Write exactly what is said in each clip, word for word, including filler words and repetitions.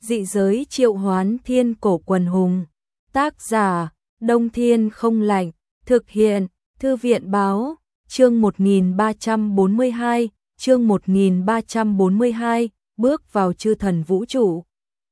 Dị giới triệu hoán thiên cổ quần hùng. Tác giả, Đông Thiên không lạnh. Thực hiện, Thư viện báo. Chương một nghìn ba trăm bốn mươi hai, chương một nghìn ba trăm bốn mươi hai, bước vào chư thần vũ trụ.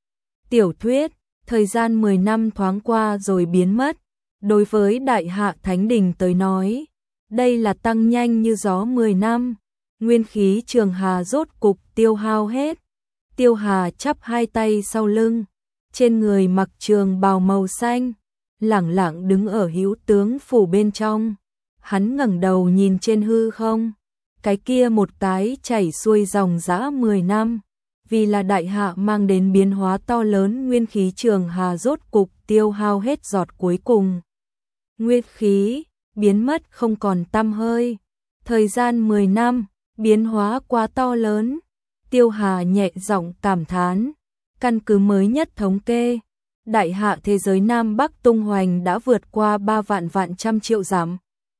Tiểu thuyết, thời gian mười năm thoáng qua rồi biến mất. Đối với Đại Hạ Thánh Đình tới nói, đây là tăng nhanh như gió mười năm. Nguyên khí Trường Hà rốt cục tiêu hao hết. Tiêu Hà chắp hai tay sau lưng, trên người mặc trường bào màu xanh, lẳng lặng đứng ở hữu tướng phủ bên trong. Hắn ngẩng đầu nhìn trên hư không, cái kia một cái chảy xuôi dòng dã mười năm, vì là Đại Hạ mang đến biến hóa to lớn. Nguyên khí Trường Hà rốt cục tiêu hao hết giọt cuối cùng. Nguyên khí biến mất không còn tăm hơi. Thời gian mười năm, biến hóa quá to lớn. Tiêu Hà nhẹ giọng cảm thán, căn cứ mới nhất thống kê, Đại Hạ thế giới Nam Bắc tung hoành đã vượt qua ba vạn vạn trăm triệu dặm.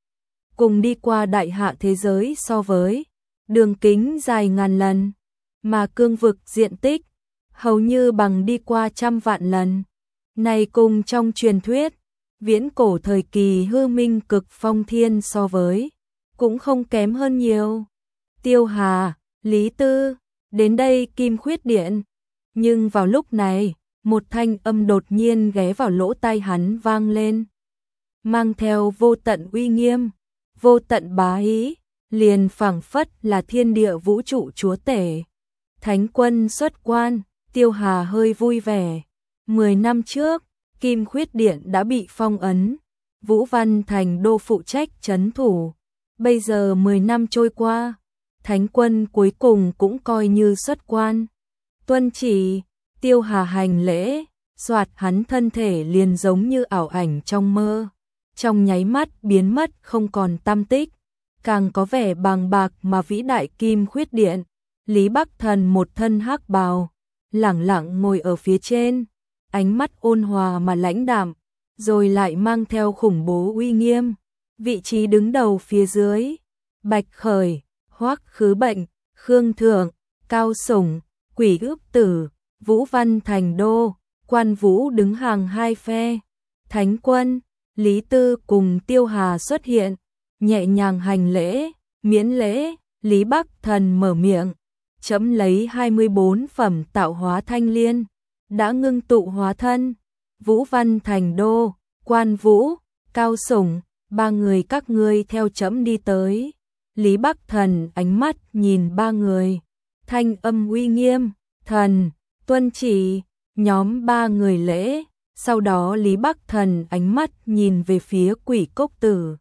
Cùng đi qua Đại Hạ thế giới so với đường kính dài ngàn lần, mà cương vực diện tích hầu như bằng đi qua trăm vạn lần. Này cùng trong truyền thuyết, viễn cổ thời kỳ hư minh cực phong thiên so với, cũng không kém hơn nhiều. Tiêu Hà, Lý Tư, đến đây Kim Khuyết Điện. Nhưng vào lúc này, một thanh âm đột nhiên ghé vào lỗ tai hắn vang lên, mang theo vô tận uy nghiêm, vô tận bá ý, liền phảng phất là thiên địa vũ trụ chúa tể. Thánh quân xuất quan. Tiêu Hà hơi vui vẻ. Mười năm trước, Kim Khuyết Điện đã bị phong ấn, Vũ Văn Thành Đô phụ trách trấn thủ. Bây giờ mười năm trôi qua, Thánh quân cuối cùng cũng coi như xuất quan. Tuân chỉ. Tiêu Hà hành lễ, soạt, hắn thân thể liền giống như ảo ảnh trong mơ, trong nháy mắt biến mất không còn tăm tích. Càng có vẻ bàng bạc mà vĩ đại. Kim Khuyết Điện, Lý Bắc Thần một thân hắc bào, lẳng lặng ngồi ở phía trên, ánh mắt ôn hòa mà lãnh đạm, rồi lại mang theo khủng bố uy nghiêm. Vị trí đứng đầu phía dưới, Bạch Khởi, Hoắc Khứ Bệnh, Khương Thượng, Cao Sủng, Quỷ Ước Tử, Vũ Văn Thành Đô, Quan Vũ đứng hàng hai phe. Thánh quân, Lý Tư cùng Tiêu Hà xuất hiện, nhẹ nhàng hành lễ, miễn lễ. Lý Bắc Thần mở miệng, chấm lấy hai mươi bốn phẩm tạo hóa thanh liên, đã ngưng tụ hóa thân. Vũ Văn Thành Đô, Quan Vũ, Cao Sủng, ba người các ngươi theo chấm đi tới. Lý Bắc Thần ánh mắt nhìn ba người, thanh âm uy nghiêm, thần, tuân chỉ. Nhóm ba người lễ, sau đó Lý Bắc Thần ánh mắt nhìn về phía Quỷ Cốc Tử.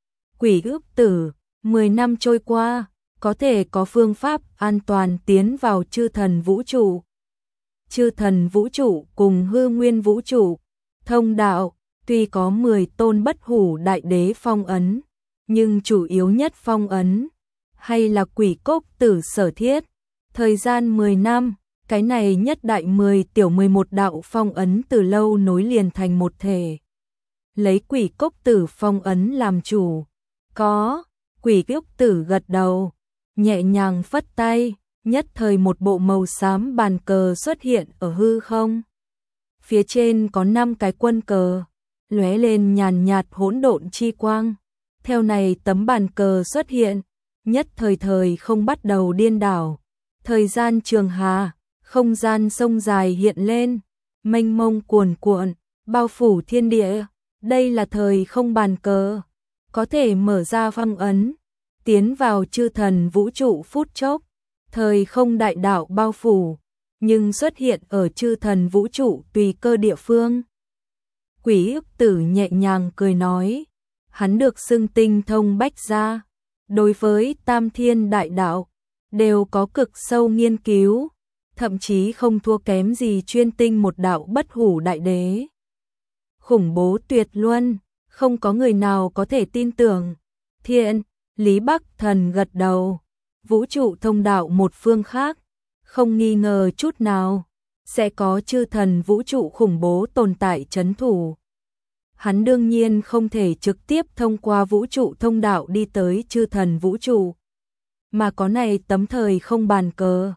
Quỷ Ước Tử, mười năm trôi qua, có thể có phương pháp an toàn tiến vào chư thần vũ trụ. Chư thần vũ trụ cùng hư nguyên vũ trụ, thông đạo, tuy có mười tôn bất hủ đại đế phong ấn, nhưng chủ yếu nhất phong ấn, hay là Quỷ Cốc Tử sở thiết. Thời gian mười năm, cái này nhất đại mười tiểu mười một đạo phong ấn từ lâu nối liền thành một thể. Lấy Quỷ Cốc Tử phong ấn làm chủ. Có. Quỷ Cốc Tử gật đầu, nhẹ nhàng phất tay, nhất thời một bộ màu xám bàn cờ xuất hiện ở hư không. Phía trên có năm cái quân cờ, lóe lên nhàn nhạt hỗn độn chi quang. Theo này tấm bàn cờ xuất hiện, nhất thời thời không bắt đầu điên đảo. Thời gian Trường Hà, không gian sông dài hiện lên, mênh mông cuồn cuộn, bao phủ thiên địa. Đây là thời không bàn cờ, có thể mở ra phong ấn, tiến vào chư thần vũ trụ phút chốc. Thời không đại đạo bao phủ, nhưng xuất hiện ở chư thần vũ trụ tùy cơ địa phương. Quỷ Ước Tử nhẹ nhàng cười nói, hắn được xưng tinh thông bách gia, đối với tam thiên đại đạo đều có cực sâu nghiên cứu, thậm chí không thua kém gì chuyên tinh một đạo bất hủ đại đế. Khủng bố tuyệt luân, không có người nào có thể tin tưởng. Thiện. Lý Bắc Thần gật đầu. Vũ trụ thông đạo một phương khác, không nghi ngờ chút nào, sẽ có chư thần vũ trụ khủng bố tồn tại trấn thủ. Hắn đương nhiên không thể trực tiếp thông qua vũ trụ thông đạo đi tới chư thần vũ trụ, mà có này tấm thời không bàn cờ,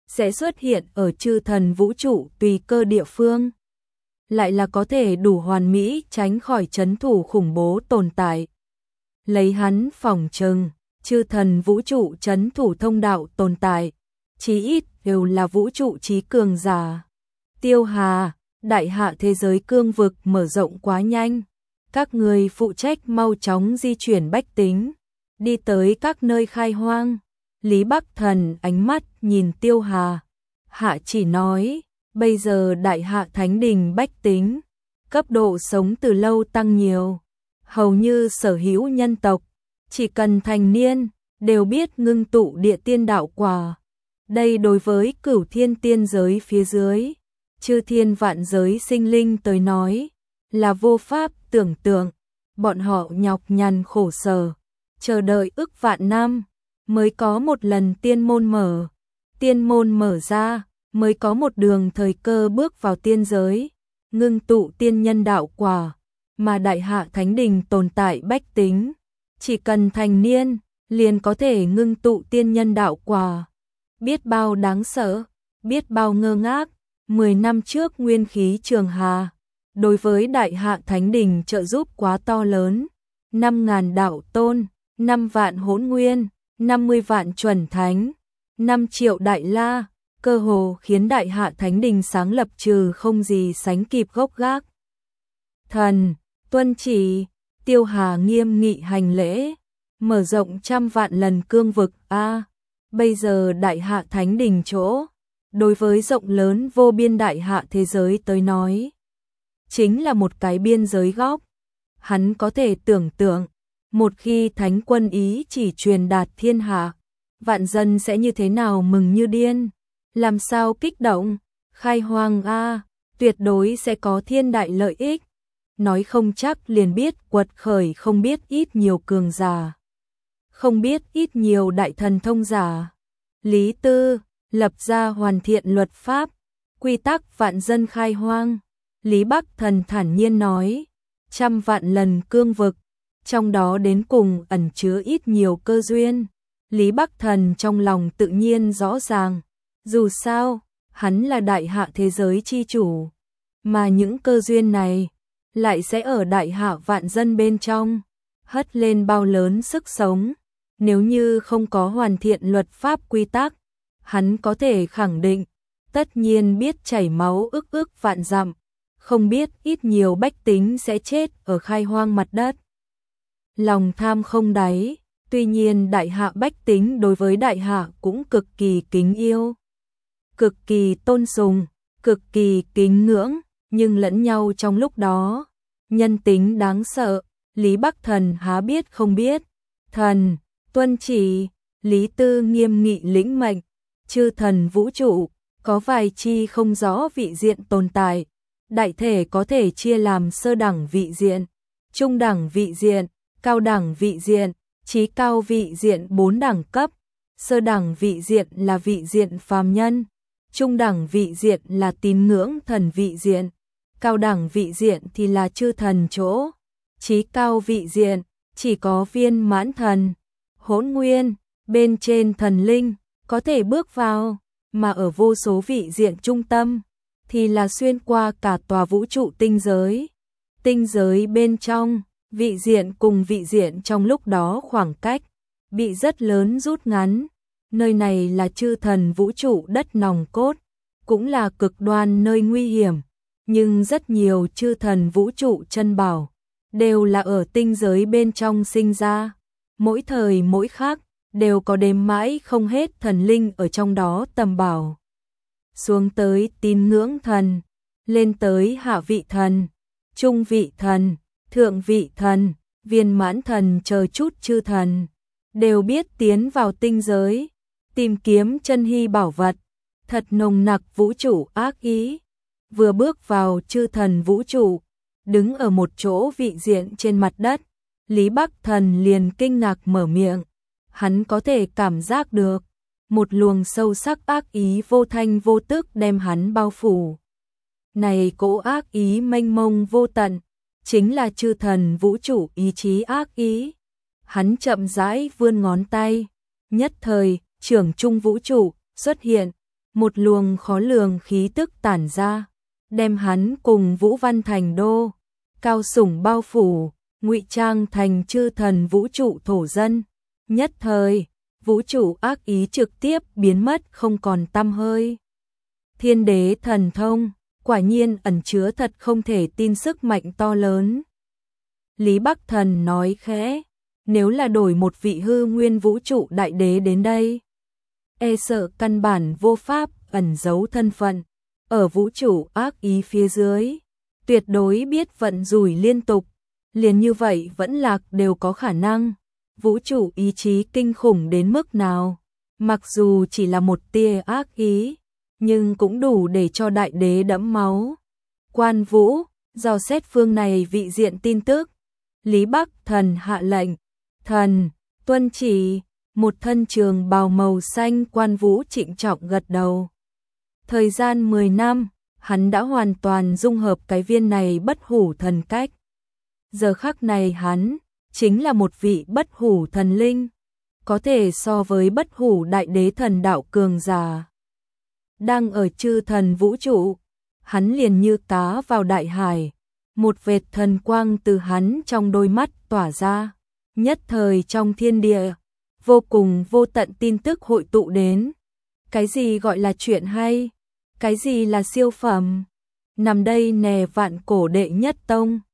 sẽ xuất hiện ở chư thần vũ trụ tùy cơ địa phương. Lại là có thể đủ hoàn mỹ tránh khỏi trấn thủ khủng bố tồn tại. Lấy hắn phỏng chừng, chư thần vũ trụ trấn thủ thông đạo tồn tại, chí ít đều là vũ trụ trí cường giả. Tiêu Hà, đại hạ thế giới cương vực mở rộng quá nhanh. Các người phụ trách mau chóng di chuyển bách tính, đi tới các nơi khai hoang. Lý Bắc Thần ánh mắt nhìn Tiêu Hà, hạ chỉ nói, bây giờ đại hạ thánh đình bách tính, cấp độ sống từ lâu tăng nhiều. Hầu như sở hữu nhân tộc, chỉ cần thành niên, đều biết ngưng tụ địa tiên đạo quả. Đây đối với cửu thiên tiên giới phía dưới, chư thiên vạn giới sinh linh tới nói, là vô pháp tưởng tượng. Bọn họ nhọc nhằn khổ sở, chờ đợi ức vạn năm, mới có một lần tiên môn mở. Tiên môn mở ra, mới có một đường thời cơ bước vào tiên giới, ngưng tụ tiên nhân đạo quả. Mà đại hạ thánh đình tồn tại bách tính, chỉ cần thành niên, liền có thể ngưng tụ tiên nhân đạo quả. Biết bao đáng sợ, biết bao ngơ ngác. Mười năm trước nguyên khí Trường Hà, đối với đại hạ thánh đình trợ giúp quá to lớn. Năm ngàn đạo tôn, năm vạn hỗn nguyên, năm mươi vạn chuẩn thánh, năm triệu đại la, cơ hồ khiến đại hạ thánh đình sáng lập trừ không gì sánh kịp gốc gác. Thần, tuân chỉ, Tiêu Hà nghiêm nghị hành lễ, mở rộng trăm vạn lần cương vực a. Bây giờ đại hạ thánh đình chỗ, đối với rộng lớn vô biên đại hạ thế giới tới nói, chính là một cái biên giới góc. Hắn có thể tưởng tượng, một khi thánh quân ý chỉ truyền đạt thiên hạ, vạn dân sẽ như thế nào mừng như điên, làm sao kích động, khai hoang a, tuyệt đối sẽ có thiên đại lợi ích. Nói không chắc liền biết quật khởi không biết ít nhiều cường giả, không biết ít nhiều đại thần thông giả. Lý Tư, lập ra hoàn thiện luật pháp, quy tắc vạn dân khai hoang. Lý Bắc Thần thản nhiên nói, trăm vạn lần cương vực, trong đó đến cùng ẩn chứa ít nhiều cơ duyên. Lý Bắc Thần trong lòng tự nhiên rõ ràng, dù sao, hắn là đại hạ thế giới chi chủ, mà những cơ duyên này lại sẽ ở đại hạ vạn dân bên trong, hất lên bao lớn sức sống. Nếu như không có hoàn thiện luật pháp quy tắc, hắn có thể khẳng định, tất nhiên biết chảy máu ức ức vạn dặm, không biết ít nhiều bách tính sẽ chết ở khai hoang mặt đất. Lòng tham không đáy, tuy nhiên đại hạ bách tính đối với đại hạ cũng cực kỳ kính yêu, cực kỳ tôn sùng, cực kỳ kính ngưỡng, nhưng lẫn nhau trong lúc đó, nhân tính đáng sợ. Lý Bắc Thần há biết không biết. Thần, tuân chỉ, Lý Tư nghiêm nghị lĩnh mệnh, chư thần vũ trụ, có vài chi không rõ vị diện tồn tại, đại thể có thể chia làm sơ đẳng vị diện, trung đẳng vị diện, cao đẳng vị diện, chí cao vị diện bốn đẳng cấp. Sơ đẳng vị diện là vị diện phàm nhân, trung đẳng vị diện là tín ngưỡng thần vị diện, cao đẳng vị diện thì là chư thần chỗ, chí cao vị diện chỉ có viên mãn thần, hỗn nguyên, bên trên thần linh có thể bước vào, mà ở vô số vị diện trung tâm thì là xuyên qua cả tòa vũ trụ tinh giới. Tinh giới bên trong, vị diện cùng vị diện trong lúc đó khoảng cách bị rất lớn rút ngắn. Nơi này là chư thần vũ trụ đất nòng cốt, cũng là cực đoan nơi nguy hiểm, nhưng rất nhiều chư thần vũ trụ chân bảo đều là ở tinh giới bên trong sinh ra. Mỗi thời mỗi khác đều có đếm mãi không hết thần linh ở trong đó tầm bảo. Xuống tới tín ngưỡng thần, lên tới hạ vị thần, trung vị thần, thượng vị thần, viên mãn thần chờ chút chư thần, đều biết tiến vào tinh giới, tìm kiếm chân hy bảo vật, thật nồng nặc vũ trụ ác ý. Vừa bước vào chư thần vũ trụ, đứng ở một chỗ vị diện trên mặt đất, Lý Bắc Thần liền kinh ngạc mở miệng. Hắn có thể cảm giác được một luồng sâu sắc ác ý vô thanh vô tức đem hắn bao phủ. Này cỗ ác ý mênh mông vô tận, chính là chư thần vũ trụ ý chí ác ý. Hắn chậm rãi vươn ngón tay, nhất thời, trưởng trung vũ trụ xuất hiện, một luồng khó lường khí tức tản ra, đem hắn cùng Vũ Văn Thành Đô, Cao Sủng bao phủ, ngụy trang thành chư thần vũ trụ thổ dân. Nhất thời, vũ trụ ác ý trực tiếp biến mất không còn tăm hơi. Thiên đế thần thông, quả nhiên ẩn chứa thật không thể tin sức mạnh to lớn. Lý Bắc Thần nói khẽ, nếu là đổi một vị hư nguyên vũ trụ đại đế đến đây, e sợ căn bản vô pháp ẩn giấu thân phận, ở vũ trụ ác ý phía dưới, tuyệt đối biết vận rủi liên tục, liền như vậy vẫn lạc đều có khả năng. Vũ trụ ý chí kinh khủng đến mức nào, mặc dù chỉ là một tia ác ý, nhưng cũng đủ để cho đại đế đẫm máu. Quan Vũ, dò xét phương này vị diện tin tức. Lý Bắc Thần hạ lệnh, thần, tuân chỉ. Một thân trường bào màu xanh, Quan Vũ trịnh trọng gật đầu. Thời gian mười năm, hắn đã hoàn toàn dung hợp cái viên này bất hủ thần cách. Giờ khắc này hắn chính là một vị bất hủ thần linh, có thể so với bất hủ đại đế thần đạo cường giả. Đang ở chư thần vũ trụ, hắn liền như cá vào đại hải, một vệt thần quang từ hắn trong đôi mắt tỏa ra, nhất thời trong thiên địa, vô cùng vô tận tin tức hội tụ đến. Cái gì gọi là chuyện hay? Cái gì là siêu phẩm? Nằm đây nè vạn cổ đệ nhất tông.